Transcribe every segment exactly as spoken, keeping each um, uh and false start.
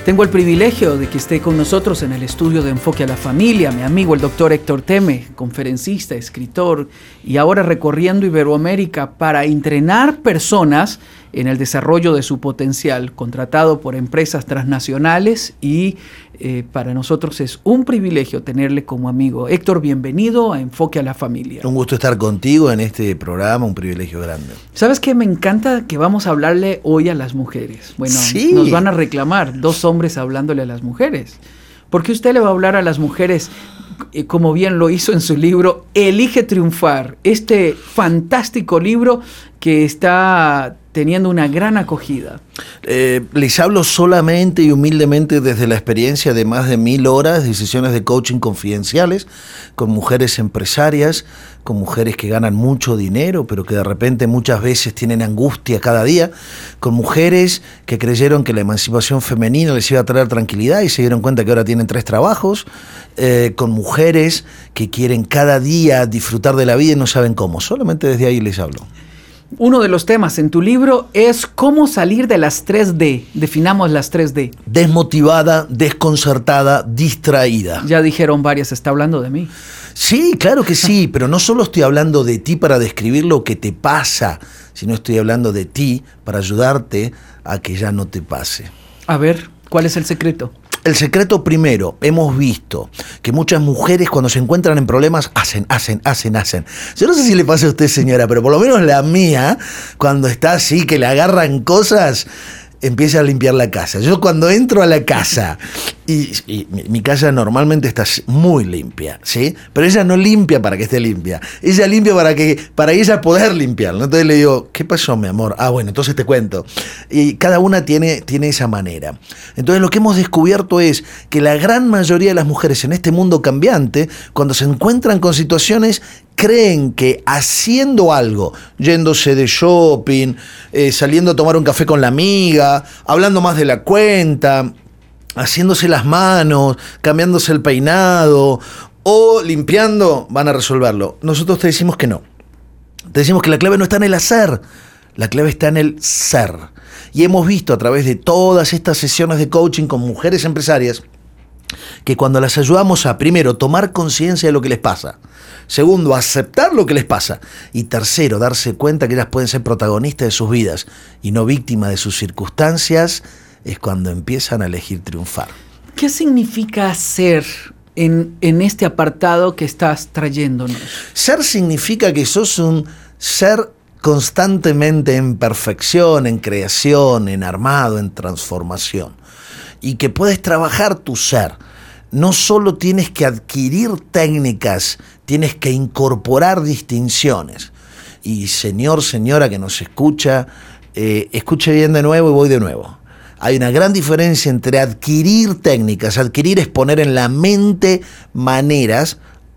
Tengo el privilegio de que esté con nosotros en el estudio de Enfoque a la Familia, mi amigo el doctor Héctor Teme, conferencista, escritor, y ahora recorriendo Iberoamérica para entrenar personas en el desarrollo de su potencial, contratado por empresas transnacionales, y eh, para nosotros es un privilegio tenerle como amigo. Héctor, bienvenido a Enfoque a la Familia. Un gusto estar contigo en este programa, un privilegio grande. ¿Sabes qué? Me encanta que vamos a hablarle hoy a las mujeres. Bueno, sí. Nos van a reclamar dos hombres hablándole a las mujeres. ¿Por qué usted le va a hablar a las mujeres, eh, como bien lo hizo en su libro Elige Triunfar? Este fantástico libro que está teniendo una gran acogida. Eh, les hablo solamente y humildemente desde la experiencia de más de mil horas de sesiones de coaching confidenciales con mujeres empresarias, con mujeres que ganan mucho dinero, pero que de repente muchas veces tienen angustia cada día, con mujeres que creyeron que la emancipación femenina les iba a traer tranquilidad y se dieron cuenta que ahora tienen tres trabajos, eh, con mujeres que quieren cada día disfrutar de la vida y no saben cómo. Solamente desde ahí les hablo. Uno de los temas en tu libro es cómo salir de las tres D. Definamos las tres D. Desmotivada, desconcertada, distraída. Ya dijeron varias, está hablando de mí. Sí, claro que sí, pero no solo estoy hablando de ti para describir lo que te pasa, sino estoy hablando de ti para ayudarte a que ya no te pase. A ver, ¿cuál es el secreto? El secreto primero, hemos visto que muchas mujeres cuando se encuentran en problemas hacen, hacen, hacen, hacen. Yo no sé si le pasa a usted, señora, pero por lo menos la mía, cuando está así, que le agarran cosas, empieza a limpiar la casa. Yo cuando entro a la casa, y, y mi, mi casa normalmente está muy limpia, ¿sí? Pero ella no limpia para que esté limpia. Ella limpia para que para ella poder limpiarla. Entonces le digo, ¿qué pasó, mi amor? Ah, bueno, entonces te cuento. Y cada una tiene, tiene esa manera. Entonces lo que hemos descubierto es que la gran mayoría de las mujeres en este mundo cambiante, cuando se encuentran con situaciones, creen que haciendo algo, yéndose de shopping, eh, saliendo a tomar un café con la amiga, hablando más de la cuenta, haciéndose las manos, cambiándose el peinado o limpiando, van a resolverlo. Nosotros te decimos que no. Te decimos que la clave no está en el hacer, la clave está en el ser. Y hemos visto a través de todas estas sesiones de coaching con mujeres empresarias que cuando las ayudamos a, primero, tomar conciencia de lo que les pasa, segundo, aceptar lo que les pasa, y tercero, darse cuenta que ellas pueden ser protagonistas de sus vidas y no víctimas de sus circunstancias, es cuando empiezan a elegir triunfar. ¿Qué significa ser en, en este apartado que estás trayéndonos? Ser significa que sos un ser constantemente en perfección, en creación, en armado, en transformación. Y que puedes trabajar tu ser. No solo tienes que adquirir técnicas, tienes que incorporar distinciones. Y señor, señora que nos escucha, eh, escuche bien de nuevo y voy de nuevo. Hay una gran diferencia entre adquirir técnicas, adquirir es poner en la mente maneras,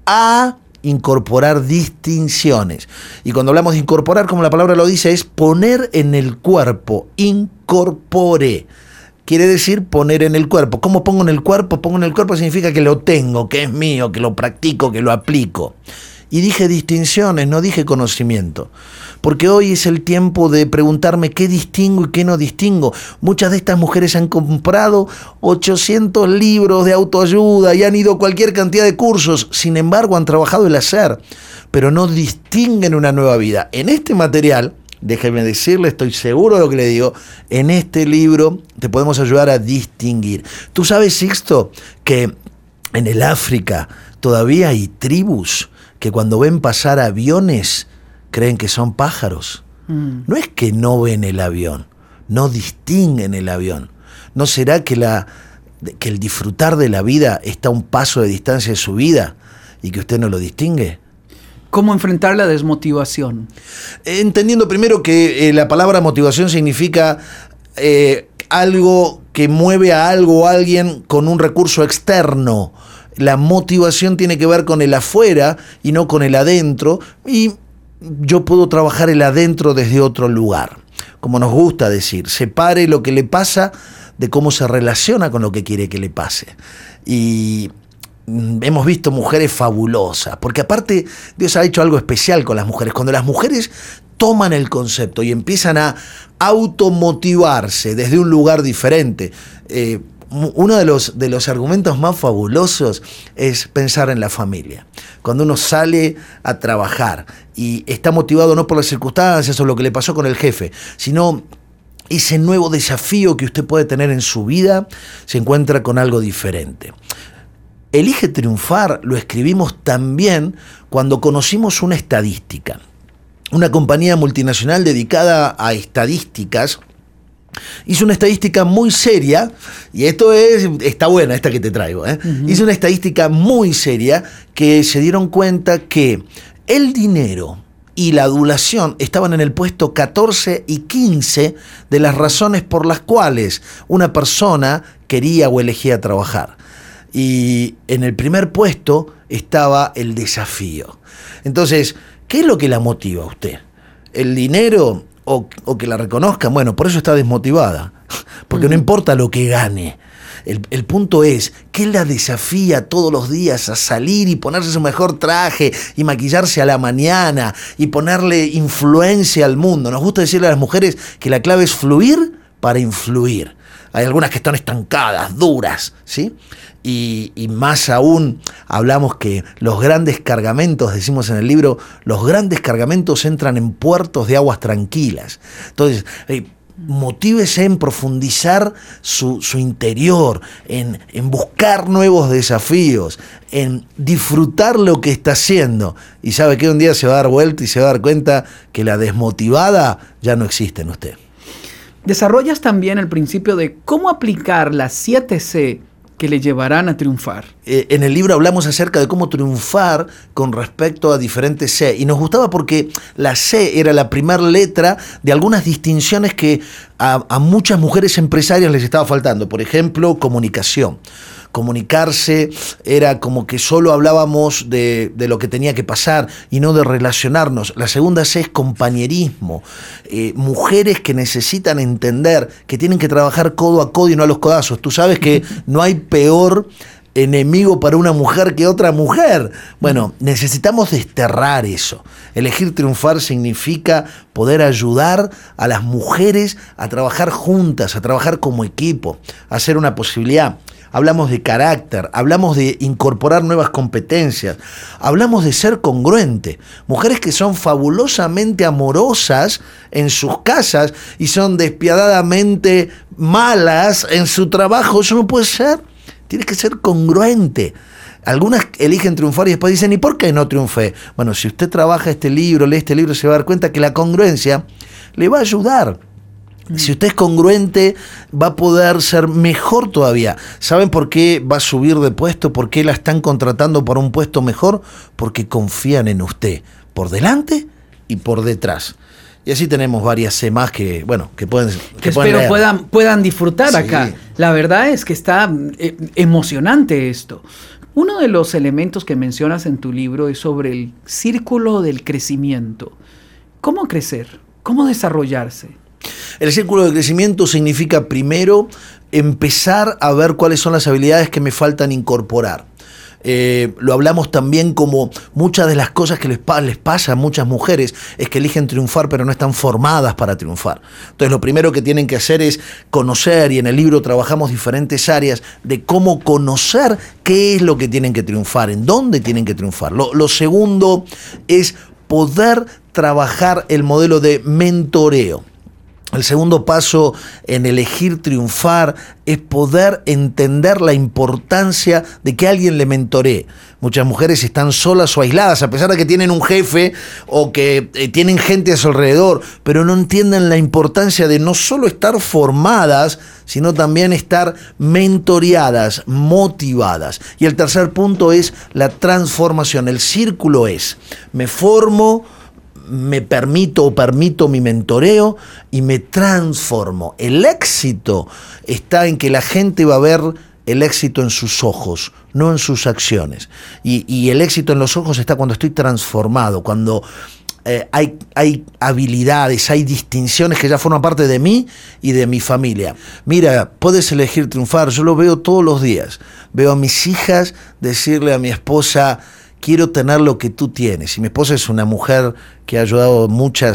a incorporar distinciones. Y cuando hablamos de incorporar, como la palabra lo dice, es poner en el cuerpo, incorpore. Quiere decir poner en el cuerpo. ¿Cómo pongo en el cuerpo? Pongo en el cuerpo significa que lo tengo, que es mío, que lo practico, que lo aplico. Y dije distinciones, no dije conocimiento. Porque hoy es el tiempo de preguntarme qué distingo y qué no distingo. Muchas de estas mujeres han comprado ochocientos libros de autoayuda y han ido a cualquier cantidad de cursos. Sin embargo, han trabajado el hacer, pero no distinguen una nueva vida. En este material, déjeme decirle, estoy seguro de lo que le digo, en este libro te podemos ayudar a distinguir. ¿Tú sabes, Sixto, que en el África todavía hay tribus que cuando ven pasar aviones creen que son pájaros? Mm. No es que no ven el avión, no distinguen el avión. ¿No será que, la, que el disfrutar de la vida está a un paso de distancia de su vida y que usted no lo distingue? ¿Cómo enfrentar la desmotivación? Entendiendo primero que eh, la palabra motivación significa eh, algo que mueve a algo o a alguien con un recurso externo. La motivación tiene que ver con el afuera y no con el adentro, y yo puedo trabajar el adentro desde otro lugar. Como nos gusta decir, separe lo que le pasa de cómo se relaciona con lo que quiere que le pase. Y hemos visto mujeres fabulosas, porque aparte Dios ha hecho algo especial con las mujeres. Cuando las mujeres toman el concepto y empiezan a automotivarse desde un lugar diferente, eh, uno de los, de los argumentos más fabulosos es pensar en la familia. Cuando uno sale a trabajar y está motivado no por las circunstancias o lo que le pasó con el jefe, sino ese nuevo desafío que usted puede tener en su vida, se encuentra con algo diferente. Elige triunfar lo escribimos también cuando conocimos una estadística. Una compañía multinacional dedicada a estadísticas hizo una estadística muy seria, y esto es, está buena esta que te traigo, ¿eh? Uh-huh. Hizo una estadística muy seria que se dieron cuenta que el dinero y la adulación estaban en el puesto catorce y quince de las razones por las cuales una persona quería o elegía trabajar. Y en el primer puesto estaba el desafío. Entonces, ¿qué es lo que la motiva a usted? ¿El dinero o, o que la reconozcan? Bueno, por eso está desmotivada, porque uh-huh. no importa lo que gane. El, el punto es, ¿qué la desafía todos los días a salir y ponerse su mejor traje y maquillarse a la mañana y ponerle influencia al mundo? Nos gusta decirle a las mujeres que la clave es fluir para influir. Hay algunas que están estancadas, duras, ¿sí? Y, y más aún, hablamos que los grandes cargamentos, decimos en el libro, los grandes cargamentos entran en puertos de aguas tranquilas. Entonces, eh, motívese en profundizar su, su interior, en, en buscar nuevos desafíos, en disfrutar lo que está haciendo. Y sabe que un día se va a dar vuelta y se va a dar cuenta que la desmotivada ya no existe en usted. Desarrollas también el principio de cómo aplicar las siete C que le llevarán a triunfar. Eh, en el libro hablamos acerca de cómo triunfar con respecto a diferentes C. Y nos gustaba porque la C era la primera letra de algunas distinciones que a, a muchas mujeres empresarias les estaba faltando. Por ejemplo, comunicación. Comunicarse era como que solo hablábamos de, de lo que tenía que pasar y no de relacionarnos. La segunda C es compañerismo. Eh, mujeres que necesitan entender que tienen que trabajar codo a codo y no a los codazos. Tú sabes que no hay peor enemigo para una mujer que otra mujer. Bueno, necesitamos desterrar eso. Elegir triunfar significa poder ayudar a las mujeres a trabajar juntas, a trabajar como equipo, a ser una posibilidad. Hablamos de carácter, hablamos de incorporar nuevas competencias, hablamos de ser congruente. Mujeres que son fabulosamente amorosas en sus casas y son despiadadamente malas en su trabajo. Eso no puede ser. Tienes que ser congruente. Algunas eligen triunfar y después dicen, ¿y por qué no triunfé? Bueno, si usted trabaja este libro, lee este libro, se va a dar cuenta que la congruencia le va a ayudar. Si usted es congruente, va a poder ser mejor todavía. ¿Saben por qué va a subir de puesto? ¿Por qué la están contratando para un puesto mejor? Porque confían en usted, por delante y por detrás. Y así tenemos varias C más que, bueno, que pueden que, que espero pueden puedan, puedan disfrutar sí. acá. La verdad es que está eh, emocionante esto. Uno de los elementos que mencionas en tu libro es sobre el círculo del crecimiento. ¿Cómo crecer? ¿Cómo desarrollarse? El círculo de crecimiento significa primero empezar a ver cuáles son las habilidades que me faltan incorporar. Eh, lo hablamos también como muchas de las cosas que les, pa- les pasa a muchas mujeres es que eligen triunfar pero no están formadas para triunfar. Entonces lo primero que tienen que hacer es conocer, y en el libro trabajamos diferentes áreas de cómo conocer qué es lo que tienen que triunfar, en dónde tienen que triunfar. Lo, lo segundo es poder trabajar el modelo de mentoreo. El segundo paso en elegir triunfar es poder entender la importancia de que alguien le mentoree. Muchas mujeres están solas o aisladas, a pesar de que tienen un jefe o que eh, tienen gente a su alrededor, pero no entienden la importancia de no solo estar formadas, sino también estar mentoreadas, motivadas. Y el tercer punto es la transformación. El círculo es, me formo, me permito o permito mi mentoreo y me transformo. El éxito está en que la gente va a ver el éxito en sus ojos, no en sus acciones. Y, y el éxito en los ojos está cuando estoy transformado, cuando eh, hay, hay habilidades, hay distinciones que ya forman parte de mí y de mi familia. Mira, puedes elegir triunfar, yo lo veo todos los días. Veo a mis hijas decirle a mi esposa, quiero tener lo que tú tienes. Y mi esposa es una mujer que ha ayudado muchas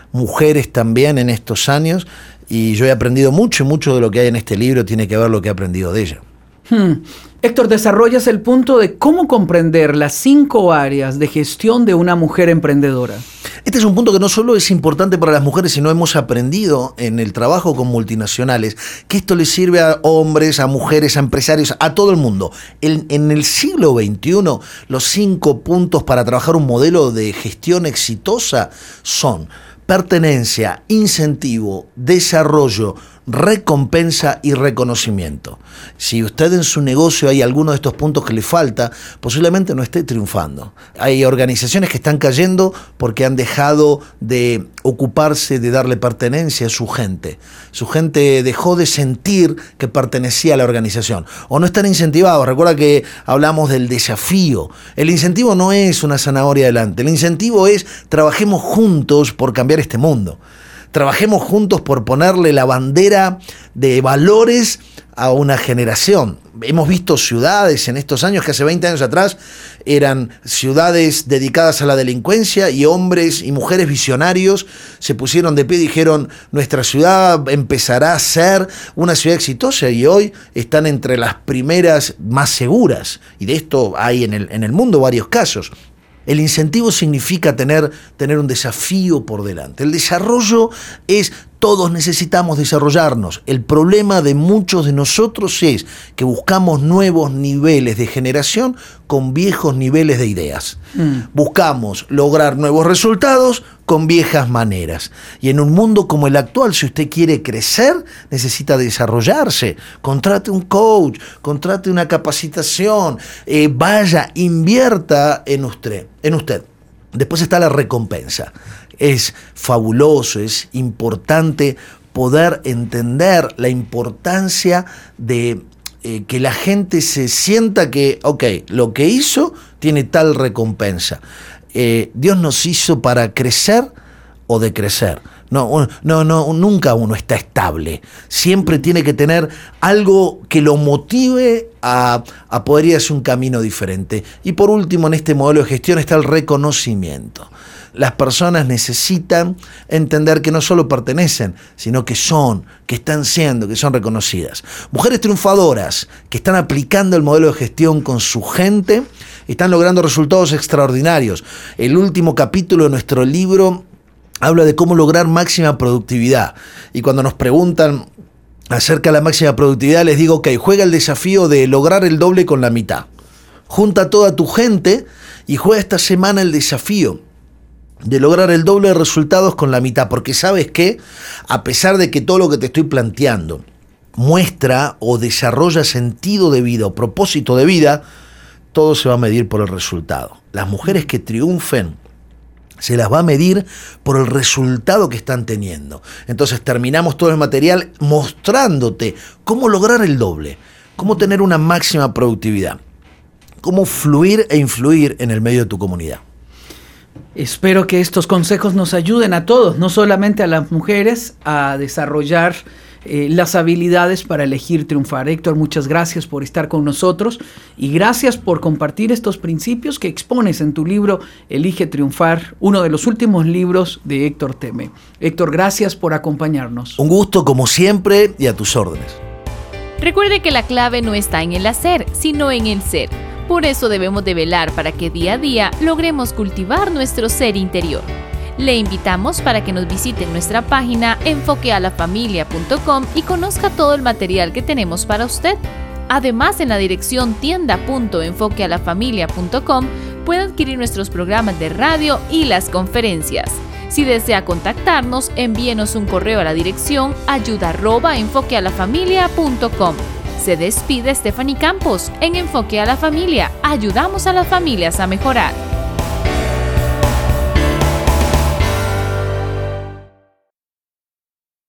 mujeres también en estos años, y yo he aprendido mucho, y mucho de lo que hay en este libro tiene que ver lo que he aprendido de ella. Hmm. Héctor, desarrollas el punto de cómo comprender las cinco áreas de gestión de una mujer emprendedora. Este es un punto que no solo es importante para las mujeres, sino hemos aprendido en el trabajo con multinacionales que esto le sirve a hombres, a mujeres, a empresarios, a todo el mundo. En, en el siglo veintiuno, los cinco puntos para trabajar un modelo de gestión exitosa son pertenencia, incentivo, desarrollo, recompensa y reconocimiento. Si usted en su negocio hay alguno de estos puntos que le falta, posiblemente no esté triunfando. Hay organizaciones que están cayendo porque han dejado de ocuparse de darle pertenencia a su gente. Su gente dejó de sentir que pertenecía a la organización. O no están incentivados. Recuerda que hablamos del desafío. El incentivo no es una zanahoria adelante. El incentivo es trabajemos juntos por cambiar este mundo. Trabajemos juntos por ponerle la bandera de valores a una generación. Hemos visto ciudades en estos años que hace veinte años atrás eran ciudades dedicadas a la delincuencia, y hombres y mujeres visionarios se pusieron de pie y dijeron: nuestra ciudad empezará a ser una ciudad exitosa, y hoy están entre las primeras más seguras. Y de esto hay en el, en el mundo varios casos. El incentivo significa tener, tener un desafío por delante. El desarrollo es, todos necesitamos desarrollarnos. El problema de muchos de nosotros es que buscamos nuevos niveles de generación con viejos niveles de ideas. Mm. Buscamos lograr nuevos resultados con viejas maneras. Y en un mundo como el actual, si usted quiere crecer, necesita desarrollarse. Contrate un coach, contrate una capacitación, eh, vaya, invierta en usted, en usted. Después está la recompensa. Es fabuloso, es importante poder entender la importancia de eh, que la gente se sienta que, ok, lo que hizo tiene tal recompensa. Eh, Dios nos hizo para crecer o decrecer. No, no, no, nunca uno está estable. Siempre tiene que tener algo que lo motive a, a poder ir hacia un camino diferente. Y por último, en este modelo de gestión está el reconocimiento. Las personas necesitan entender que no solo pertenecen, sino que son, que están siendo, que son reconocidas. Mujeres triunfadoras que están aplicando el modelo de gestión con su gente, están logrando resultados extraordinarios. El último capítulo de nuestro libro habla de cómo lograr máxima productividad. Y cuando nos preguntan acerca de la máxima productividad, les digo, ok, juega el desafío de lograr el doble con la mitad. Junta a toda tu gente y juega esta semana el desafío de lograr el doble de resultados con la mitad, porque sabes que, a pesar de que todo lo que te estoy planteando muestra o desarrolla sentido de vida o propósito de vida, todo se va a medir por el resultado. Las mujeres que triunfen se las va a medir por el resultado que están teniendo. Entonces terminamos todo el material mostrándote cómo lograr el doble, cómo tener una máxima productividad, cómo fluir e influir en el medio de tu comunidad. Espero que estos consejos nos ayuden a todos, no solamente a las mujeres, a desarrollar eh, las habilidades para elegir triunfar. Héctor, muchas gracias por estar con nosotros y gracias por compartir estos principios que expones en tu libro Elige Triunfar, uno de los últimos libros de Héctor Teme. Héctor, gracias por acompañarnos. Un gusto como siempre y a tus órdenes. Recuerde que la clave no está en el hacer, sino en el ser. Por eso debemos de velar para que día a día logremos cultivar nuestro ser interior. Le invitamos para que nos visite en nuestra página enfoque a la familia punto com y conozca todo el material que tenemos para usted. Además, en la dirección tienda punto enfoque a la familia punto com puede adquirir nuestros programas de radio y las conferencias. Si desea contactarnos, envíenos un correo a la dirección ayuda arroba enfoque a la familia punto com. Se despide Stephanie Campos en Enfoque a la Familia. Ayudamos a las familias a mejorar.